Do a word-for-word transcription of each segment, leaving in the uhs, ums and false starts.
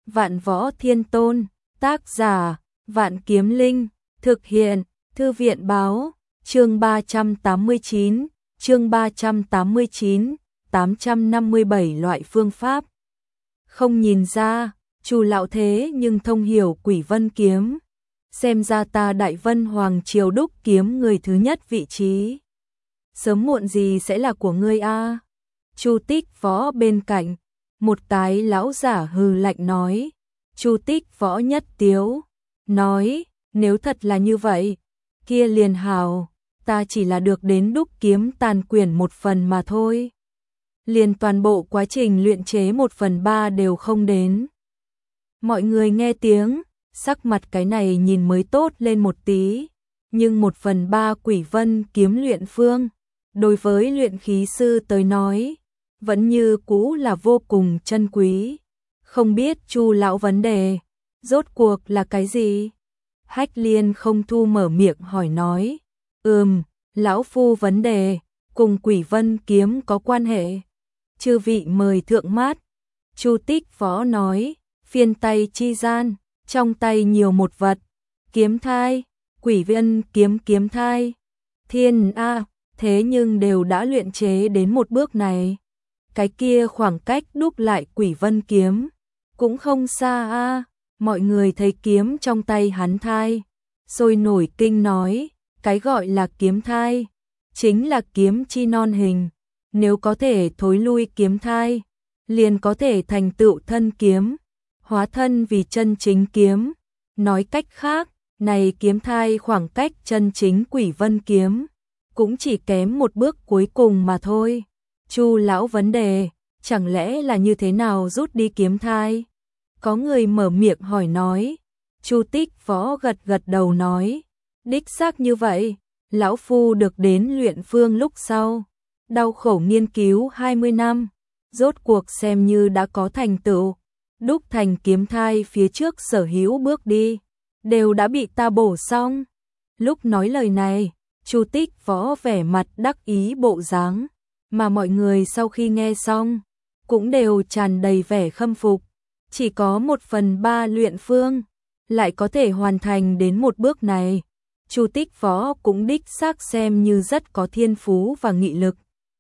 Vạn Võ Thiên Tôn, tác giả, Vạn Kiếm Linh, thực hiện, Thư viện báo, chương ba trăm tám mươi chín, chương ba trăm tám mươi chín, tám trăm năm mươi bảy loại phương pháp. Không nhìn ra, Chu lão thế nhưng thông hiểu Quỷ Vân kiếm. Xem ra ta Đại Vân Hoàng Triều đúc kiếm người thứ nhất vị trí. Sớm muộn gì sẽ là của ngươi a? Chu Tích Võ bên cạnh, một cái lão giả hừ lạnh nói. Chu Tích Võ nhất tiếu, nói, nếu thật là như vậy, kia liền hào, ta chỉ là được đến đúc kiếm tàn quyển một phần mà thôi. Liền toàn bộ quá trình luyện chế một phần ba đều không đến. Mọi người nghe tiếng, sắc mặt cái này nhìn mới tốt lên một tí, nhưng một phần ba Quỷ Vân kiếm luyện phương, đối với luyện khí sư tới nói, vẫn như cũ là vô cùng chân quý. Không biết Chu lão vấn đề, rốt cuộc là cái gì? Hách Liên không thu mở miệng hỏi nói, ừm, lão phu vấn đề, cùng Quỷ Vân kiếm có quan hệ. Chư vị mời thượng mát. Chu Tích Võ nói, phiên tay chi gian, trong tay nhiều một vật, kiếm thai, Quỷ Vân kiếm kiếm thai. Thiên a, thế nhưng đều đã luyện chế đến một bước này. Cái kia khoảng cách đúc lại Quỷ Vân kiếm cũng không xa a. Mọi người thấy kiếm trong tay hắn thai, sôi nổi kinh nói, cái gọi là kiếm thai chính là kiếm chi non hình, nếu có thể thối lui kiếm thai, liền có thể thành tựu thân kiếm, hóa thân vì chân chính kiếm. Nói cách khác, này kiếm thai khoảng cách chân chính Quỷ Vân kiếm cũng chỉ kém một bước cuối cùng mà thôi. Chu lão vấn đề, chẳng lẽ là như thế nào rút đi kiếm thai? Có người mở miệng hỏi nói. Chu Tích Võ gật gật đầu nói, đích xác như vậy, lão phu được đến luyện phương lúc sau, đau khổ nghiên cứu hai mươi năm, rốt cuộc xem như đã có thành tựu, đúc thành kiếm thai phía trước sở hữu bước đi, đều đã bị ta bổ xong. Lúc nói lời này, Chu Tích Võ vẻ mặt đắc ý bộ dáng, mà mọi người sau khi nghe xong, cũng đều tràn đầy vẻ khâm phục. Chỉ có một phần ba luyện phương, lại có thể hoàn thành đến một bước này. Chu Tích Võ cũng đích xác xem như rất có thiên phú và nghị lực.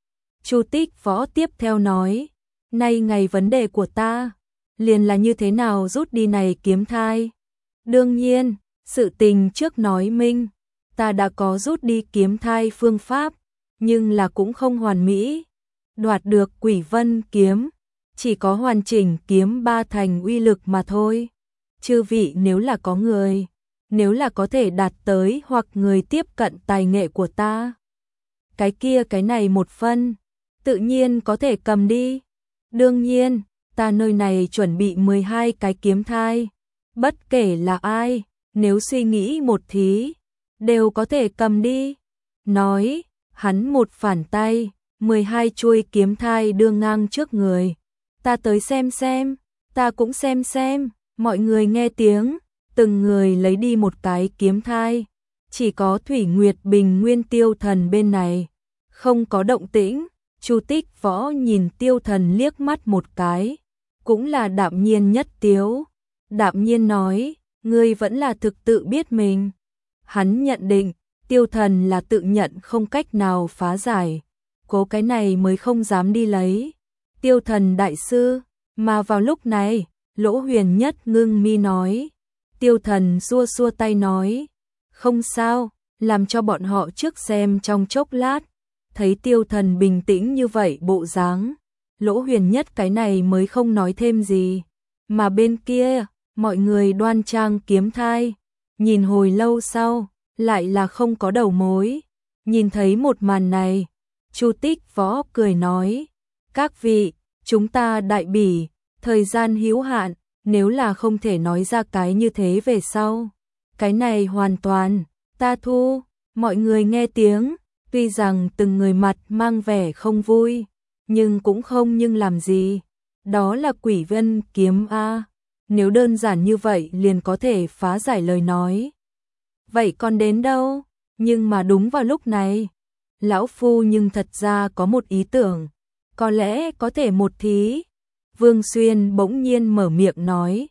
Chu Tích Võ tiếp theo nói, nay ngày vấn đề của ta, liền là như thế nào rút đi này kiếm thai. Đương nhiên, sự tình trước nói minh, ta đã có rút đi kiếm thai phương pháp, nhưng là cũng không hoàn mỹ. Đoạt được Quỷ Vân kiếm, chỉ có hoàn chỉnh kiếm ba thành uy lực mà thôi. Chư vị nếu là có người, nếu là có thể đạt tới hoặc người tiếp cận tài nghệ của ta, cái kia cái này một phân, tự nhiên có thể cầm đi. Đương nhiên, ta nơi này chuẩn bị mười hai cái kiếm thai, bất kể là ai, nếu suy nghĩ một thí, đều có thể cầm đi. Nói, hắn một phản tay, mười hai chuôi kiếm thai đưa ngang trước người. Ta tới xem xem, ta cũng xem xem. Mọi người nghe tiếng, từng người lấy đi một cái kiếm thai. Chỉ có Thủy Nguyệt Bình Nguyên Tiêu Thần bên này không có động tĩnh. Chu Tích Võ nhìn Tiêu Thần liếc mắt một cái, cũng là đạm nhiên nhất tiếu. Đạm nhiên nói, ngươi vẫn là thực tự biết mình. Hắn nhận định, Tiêu Thần là tự nhận không cách nào phá giải, cố cái này mới không dám đi lấy. Tiêu Thần đại sư, mà vào lúc này, Lỗ Huyền Nhất ngưng mi nói. Tiêu Thần xua xua tay nói, không sao, làm cho bọn họ trước xem trong chốc lát. Thấy Tiêu Thần bình tĩnh như vậy bộ dáng, Lỗ Huyền Nhất cái này mới không nói thêm gì. Mà bên kia, mọi người đoan trang kiếm thai, nhìn hồi lâu sau, lại là không có đầu mối. Nhìn thấy một màn này, Chu Tích Võ cười nói, các vị, chúng ta đại bỉ, thời gian hữu hạn, nếu là không thể nói ra cái như thế về sau, cái này hoàn toàn, ta thu. Mọi người nghe tiếng, tuy rằng từng người mặt mang vẻ không vui, nhưng cũng không nhưng làm gì. Đó là Quỷ Vân kiếm a, nếu đơn giản như vậy liền có thể phá giải lời nói, vậy còn đến đâu? Nhưng mà đúng vào lúc này, lão phu nhưng thật ra có một ý tưởng, có lẽ có thể một thí. Vương Xuyên bỗng nhiên mở miệng nói,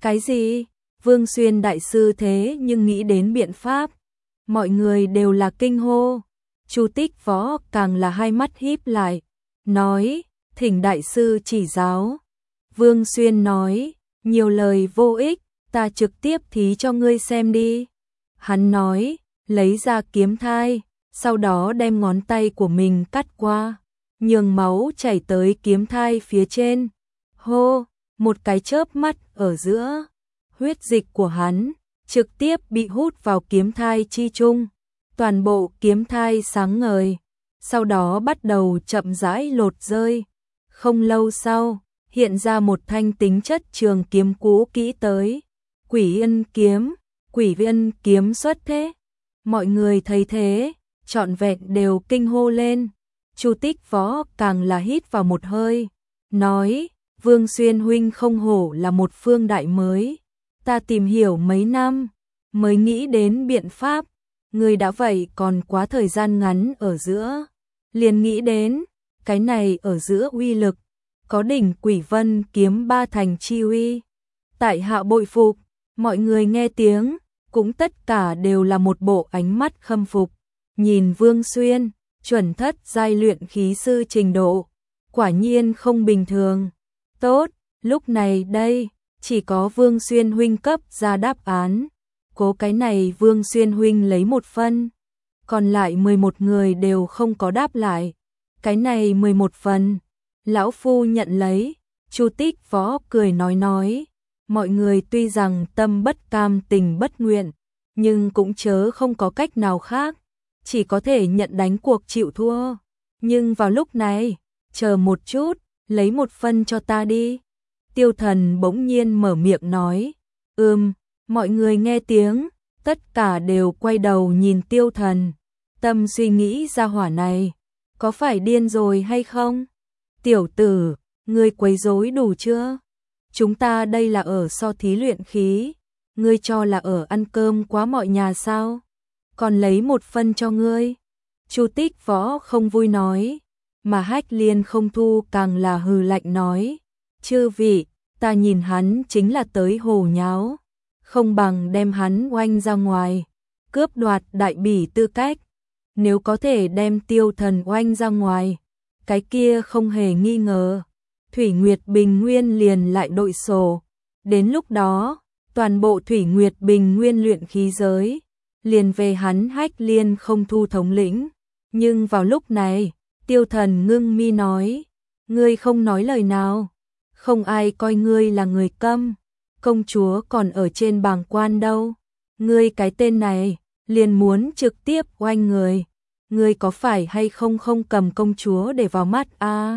Cái gì? Vương Xuyên đại sư thế nhưng nghĩ đến biện pháp. Mọi người đều là kinh hô. Chu Tích Võ càng là hai mắt híp lại, nói, thỉnh đại sư chỉ giáo. Vương Xuyên nói, nhiều lời vô ích, ta trực tiếp thí cho ngươi xem đi. Hắn nói, lấy ra kiếm thai, sau đó đem ngón tay của mình cắt qua, nhường máu chảy tới kiếm thai phía trên. Hô, một cái chớp mắt ở giữa, huyết dịch của hắn trực tiếp bị hút vào kiếm thai chi trung. Toàn bộ kiếm thai sáng ngời, sau đó bắt đầu chậm rãi lột rơi. Không lâu sau, hiện ra một thanh tính chất trường kiếm cũ kỹ tới. Quỷ Ân kiếm, Quỷ Ân kiếm xuất thế. Mọi người thấy thế, trọn vẹn đều kinh hô lên. Chu Tích Võ càng là hít vào một hơi, nói, Vương Xuyên huynh không hổ là một phương đại mới. Ta tìm hiểu mấy năm, mới nghĩ đến biện pháp. Người đã vậy còn quá thời gian ngắn ở giữa, liền nghĩ đến, cái này ở giữa uy lực, có đỉnh Quỷ Vân kiếm ba thành chi uy. Tại hạ bội phục, mọi người nghe tiếng, cũng tất cả đều là một bộ ánh mắt khâm phục. Nhìn Vương Xuyên, chuẩn thất giai luyện khí sư trình độ, quả nhiên không bình thường. Tốt, lúc này đây, chỉ có Vương Xuyên huynh cấp ra đáp án. Cố cái này Vương Xuyên huynh lấy một phân, còn lại mười một người đều không có đáp lại. Cái này mười một phần, lão phu nhận lấy. Chu Tích Võ cười nói nói, mọi người tuy rằng tâm bất cam tình bất nguyện, nhưng cũng chớ không có cách nào khác, chỉ có thể nhận đánh cuộc chịu thua. Nhưng vào lúc này, chờ một chút, lấy một phân cho ta đi. Tiêu Thần bỗng nhiên mở miệng nói, ừm. Mọi người nghe tiếng, tất cả đều quay đầu nhìn Tiêu Thần, tâm suy nghĩ ra hỏa này, có phải điên rồi hay không? Tiểu tử, ngươi quấy rối đủ chưa? Chúng ta đây là ở so thí luyện khí, ngươi cho là ở ăn cơm quá mọi nhà sao? Còn lấy một phân cho ngươi. Chu Tích Võ không vui nói, mà Hách Liên không thu càng là hừ lạnh nói, chư vị, ta nhìn hắn chính là tới hồ nháo. Không bằng đem hắn oanh ra ngoài, cướp đoạt đại bỉ tư cách. Nếu có thể đem Tiêu Thần oanh ra ngoài, cái kia không hề nghi ngờ, Thủy Nguyệt Bình Nguyên liền lại đội sổ. Đến lúc đó, toàn bộ Thủy Nguyệt Bình Nguyên luyện khí giới, liền về hắn Hách Liên không thu thống lĩnh. Nhưng vào lúc này, Tiêu Thần ngưng mi nói, ngươi không nói lời nào, không ai coi ngươi là người câm. Công chúa còn ở trên bàng quan đâu, ngươi cái tên này, liền muốn trực tiếp oanh người, ngươi có phải hay không không cầm công chúa để vào mắt a? À?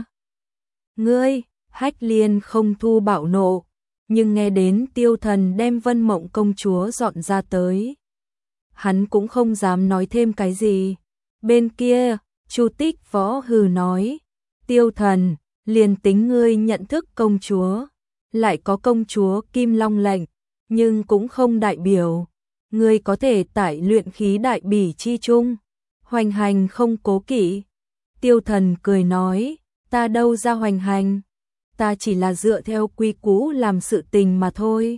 Ngươi, Hách Liên không thu bạo nộ, nhưng nghe đến Tiêu Thần đem Vân Mộng công chúa dọn ra tới, hắn cũng không dám nói thêm cái gì. Bên kia, Chu Tích Võ hừ nói, Tiêu Thần, liền tính ngươi nhận thức công chúa, lại có công chúa Kim Long lệnh, nhưng cũng không đại biểu ngươi có thể tại luyện khí đại bỉ chi chung hoành hành không cố kỵ. Tiêu Thần cười nói, ta đâu ra hoành hành, ta chỉ là dựa theo quy củ làm sự tình mà thôi.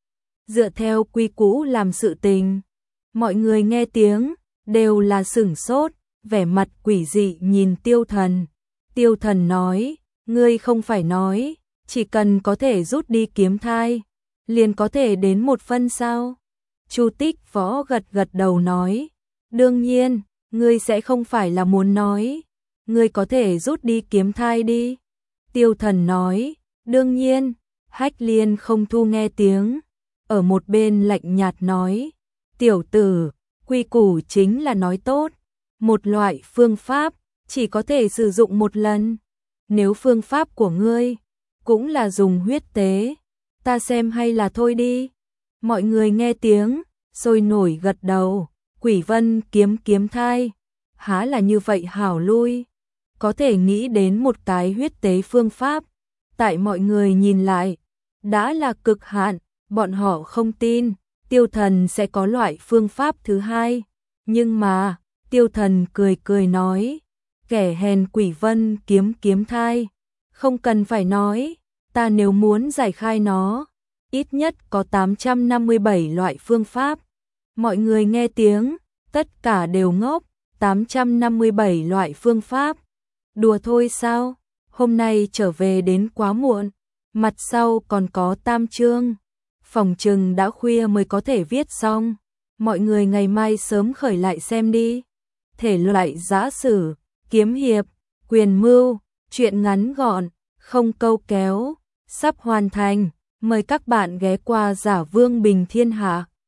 Dựa theo quy củ làm sự tình. Mọi người nghe tiếng đều là sửng sốt, vẻ mặt quỷ dị nhìn Tiêu Thần. Tiêu Thần nói, ngươi không phải nói chỉ cần có thể rút đi kiếm thai, liền có thể đến một phân sao? Chu Tích Võ gật gật đầu nói, đương nhiên, ngươi sẽ không phải là muốn nói, ngươi có thể rút đi kiếm thai đi. Tiêu Thần nói, đương nhiên. Hách Liên không thu nghe tiếng, ở một bên lạnh nhạt nói, tiểu tử, quy củ chính là nói tốt, một loại phương pháp, chỉ có thể sử dụng một lần. Nếu phương pháp của ngươi cũng là dùng huyết tế, ta xem hay là thôi đi. Mọi người nghe tiếng, sôi nổi gật đầu. Quỷ Vân kiếm kiếm thai, há là như vậy hảo lui, có thể nghĩ đến một cái huyết tế phương pháp, tại mọi người nhìn lại, đã là cực hạn. Bọn họ không tin Tiêu Thần sẽ có loại phương pháp thứ hai, nhưng mà Tiêu Thần cười cười nói, kẻ hèn Quỷ Vân kiếm kiếm thai, không cần phải nói, ta nếu muốn giải khai nó, ít nhất có tám trăm năm mươi bảy loại phương pháp. Mọi người nghe tiếng, tất cả đều ngốc, tám trăm năm mươi bảy loại phương pháp. Đùa thôi sao? Hôm nay trở về đến quá muộn, mặt sau còn có tam chương, phòng chừng đã khuya mới có thể viết xong. Mọi người ngày mai sớm khởi lại xem đi. Thể loại giã sử, kiếm hiệp, quyền mưu, truyện ngắn gọn, không câu kéo, sắp hoàn thành. Mời các bạn ghé qua Giả Vương Bình Thiên Hạ.